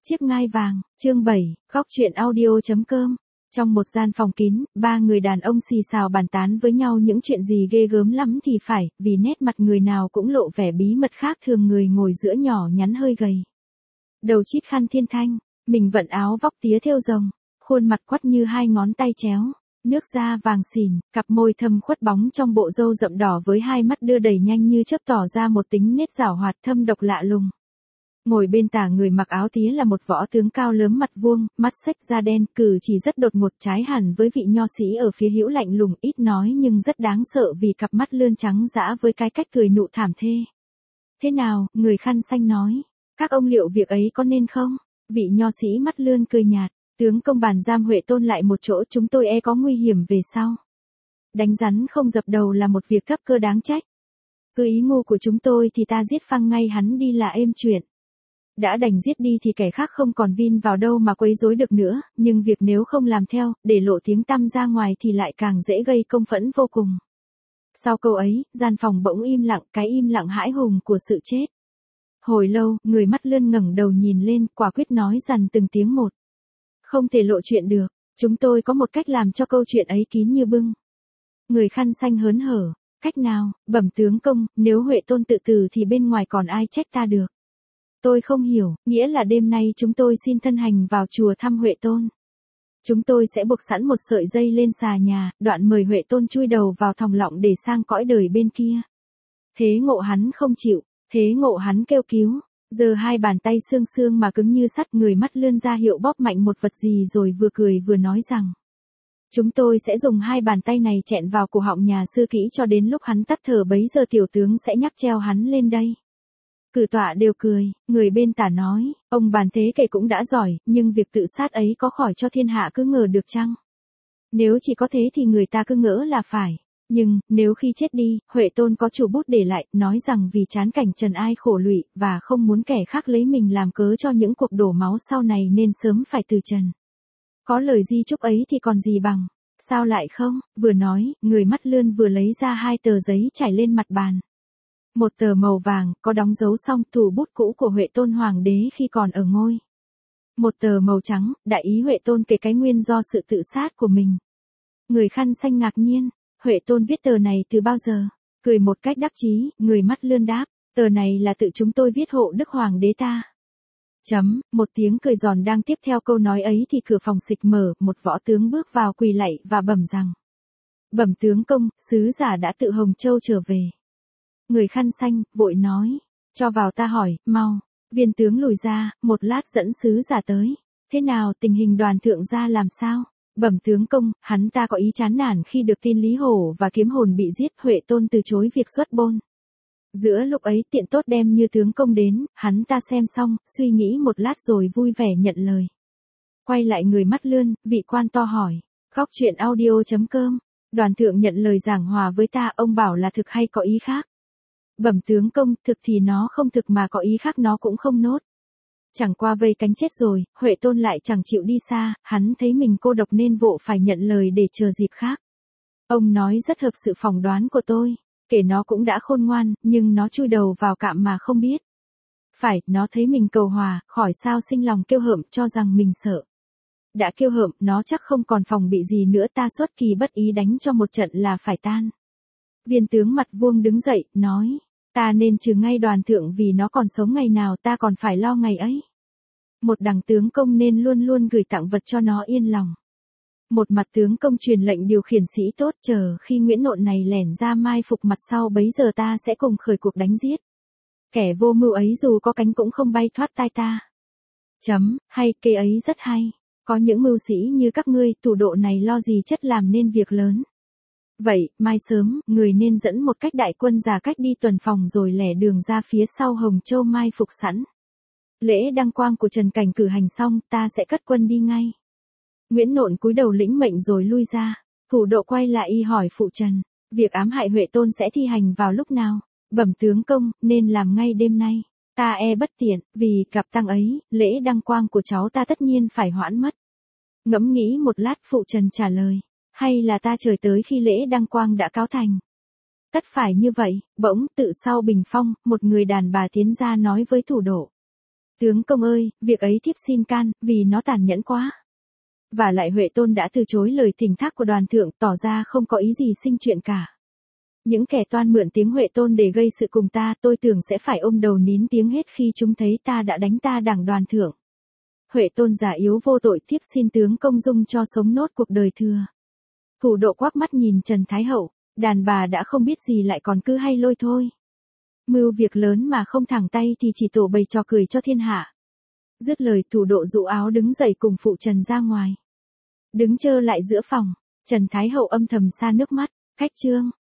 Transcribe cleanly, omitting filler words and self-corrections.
Chiếc ngai vàng, chương 7, góc truyện audio.com. Trong một gian phòng kín, ba người đàn ông xì xào bàn tán với nhau những chuyện gì ghê gớm lắm thì phải, vì nét mặt người nào cũng lộ vẻ bí mật khác thường. Người ngồi giữa nhỏ nhắn hơi gầy, đầu chít khăn thiên thanh, mình vận áo vóc tía thêu rồng, khuôn mặt quắt như hai ngón tay chéo, nước da vàng xỉn, cặp môi thâm khuất bóng trong bộ râu rậm đỏ với hai mắt đưa đẩy nhanh như chớp tỏ ra một tính nết giảo hoạt thâm độc lạ lùng. Ngồi bên tả người mặc áo tía là một võ tướng cao lớn mặt vuông, mắt xếch da đen, cử chỉ rất đột ngột, trái hẳn với vị nho sĩ ở phía hữu lạnh lùng, ít nói nhưng rất đáng sợ vì cặp mắt lươn trắng dã với cái cách cười nụ thảm thê. Thế nào, người khăn xanh nói, các ông liệu việc ấy có nên không? Vị nho sĩ mắt lươn cười nhạt, tướng công bàn giam Huệ Tôn lại một chỗ, chúng tôi có nguy hiểm về sau. Đánh rắn không dập đầu là một việc cấp cơ đáng trách. Cứ ý ngu của chúng tôi thì ta giết phăng ngay hắn đi là êm chuyện. Đã đành giết đi thì kẻ khác không còn vin vào đâu mà quấy rối được nữa, nhưng việc nếu không làm theo, để lộ tiếng tăm ra ngoài thì lại càng dễ gây công phẫn vô cùng. Sau câu ấy, gian phòng bỗng im lặng, cái im lặng hãi hùng của sự chết. Hồi lâu, người mắt lươn ngẩng đầu nhìn lên, quả quyết nói dằn từng tiếng một. Không thể lộ chuyện được, chúng tôi có một cách làm cho câu chuyện ấy kín như bưng. Người khăn xanh hớn hở, cách nào, bẩm tướng công, nếu Huệ Tôn tự tử thì bên ngoài còn ai trách ta được. Tôi không hiểu, nghĩa là đêm nay chúng tôi xin thân hành vào chùa thăm Huệ Tôn. Chúng tôi sẽ buộc sẵn một sợi dây lên xà nhà, đoạn mời Huệ Tôn chui đầu vào thòng lọng để sang cõi đời bên kia. Thế ngộ hắn không chịu, thế ngộ hắn kêu cứu, giờ hai bàn tay xương xương mà cứng như sắt, người mắt lươn ra hiệu bóp mạnh một vật gì rồi vừa cười vừa nói rằng. Chúng tôi sẽ dùng hai bàn tay này chẹn vào cổ họng nhà sư kỹ cho đến lúc hắn tắt thở, bấy giờ tiểu tướng sẽ nhắc treo hắn lên đây. Cử tọa đều cười, người bên tả nói, ông bàn thế kể cũng đã giỏi, nhưng việc tự sát ấy có khỏi cho thiên hạ cứ ngờ được chăng? Nếu chỉ có thế thì người ta cứ ngỡ là phải. Nhưng, nếu khi chết đi, Huệ Tôn có chủ bút để lại, nói rằng vì chán cảnh trần ai khổ lụy, và không muốn kẻ khác lấy mình làm cớ cho những cuộc đổ máu sau này nên sớm phải từ trần. Có lời di chúc ấy thì còn gì bằng, sao lại không? Vừa nói, người mắt lươn vừa lấy ra hai tờ giấy trải lên mặt bàn. Một tờ màu vàng, có đóng dấu xong thủ bút cũ của Huệ Tôn Hoàng đế khi còn ở ngôi. Một tờ màu trắng, đại ý Huệ Tôn kể cái nguyên do sự tự sát của mình. Người khăn xanh ngạc nhiên, Huệ Tôn viết tờ này từ bao giờ? Cười một cách đắc chí, người mắt lươn đáp, tờ này là tự chúng tôi viết hộ Đức Hoàng đế ta. Một tiếng cười giòn đang tiếp theo câu nói ấy thì cửa phòng xịch mở, một võ tướng bước vào quỳ lạy và bẩm rằng. Bẩm tướng công, sứ giả đã tự Hồng Châu trở về. Người khăn xanh, vội nói, cho vào ta hỏi, mau. Viên tướng lùi ra, một lát dẫn sứ giả tới. Thế nào, tình hình đoàn thượng gia làm sao? Bẩm tướng công, hắn ta có ý chán nản khi được tin Lý Hổ và Kiếm Hồn bị giết, Huệ Tôn từ chối việc xuất bôn. Giữa lúc ấy tiện tốt đem như tướng công đến, hắn ta xem xong, suy nghĩ một lát rồi vui vẻ nhận lời. Quay lại người mắt lươn, vị quan to hỏi, góc truyện audio.com, đoàn thượng nhận lời giảng hòa với ta, ông bảo là thực hay có ý khác? Bẩm tướng công, thực thì nó không thực mà có ý khác nó cũng không nốt. Chẳng qua vây cánh chết rồi, Huệ Tôn lại chẳng chịu đi xa, hắn thấy mình cô độc nên vội phải nhận lời để chờ dịp khác. Ông nói rất hợp sự phỏng đoán của tôi, kể nó cũng đã khôn ngoan, nhưng nó chui đầu vào cạm mà không biết. Phải, nó thấy mình cầu hòa, khỏi sao sinh lòng kêu hợm cho rằng mình sợ. Đã kêu hợm, nó chắc không còn phòng bị gì nữa, ta xuất kỳ bất ý đánh cho một trận là phải tan. Viên tướng mặt vuông đứng dậy, nói. Ta nên trừ ngay đoàn thượng vì nó còn sống ngày nào ta còn phải lo ngày ấy. Một đằng tướng công nên luôn luôn gửi tặng vật cho nó yên lòng. Một mặt tướng công truyền lệnh điều khiển sĩ tốt, chờ khi Nguyễn Nộn này lẻn ra mai phục mặt sau bấy giờ ta sẽ cùng khởi cuộc đánh giết. Kẻ vô mưu ấy dù có cánh cũng không bay thoát tai ta. Hay, kê ấy rất hay. Có những mưu sĩ như các ngươi, thủ độ này lo gì chất làm nên việc lớn. Vậy, mai sớm, người nên dẫn một cách đại quân giả cách đi tuần phòng rồi lẻ đường ra phía sau Hồng Châu mai phục sẵn. Lễ đăng quang của Trần Cảnh cử hành xong, ta sẽ cất quân đi ngay. Nguyễn Nộn cúi đầu lĩnh mệnh rồi lui ra. Thủ độ quay lại y hỏi phụ Trần, việc ám hại Huệ Tôn sẽ thi hành vào lúc nào? Bẩm tướng công, nên làm ngay đêm nay. Ta bất tiện, vì gặp tang ấy, lễ đăng quang của cháu ta tất nhiên phải hoãn mất. Ngẫm nghĩ một lát phụ Trần trả lời. Hay là ta chờ tới khi lễ đăng quang đã cáo thành? Tất phải như vậy, bỗng, tự sau bình phong, một người đàn bà tiến ra nói với thủ độ. Tướng công ơi, việc ấy thiếp xin can, vì nó tàn nhẫn quá. Và lại Huệ Tôn đã từ chối lời thỉnh thác của đoàn thượng, tỏ ra không có ý gì sinh chuyện cả. Những kẻ toan mượn tiếng Huệ Tôn để gây sự cùng ta, tôi tưởng sẽ phải ôm đầu nín tiếng hết khi chúng thấy ta đã đánh ta đảng đoàn thượng. Huệ Tôn già yếu vô tội, thiếp xin tướng công dung cho sống nốt cuộc đời thừa. Thủ độ quắc mắt nhìn Trần Thái Hậu, đàn bà đã không biết gì lại còn cứ hay lôi thôi. Mưu việc lớn mà không thẳng tay thì chỉ tổ bày trò cười cho thiên hạ. Dứt lời thủ độ dụ áo đứng dậy cùng phụ Trần ra ngoài. Đứng chơ lại giữa phòng, Trần Thái Hậu âm thầm xa nước mắt, khách trương.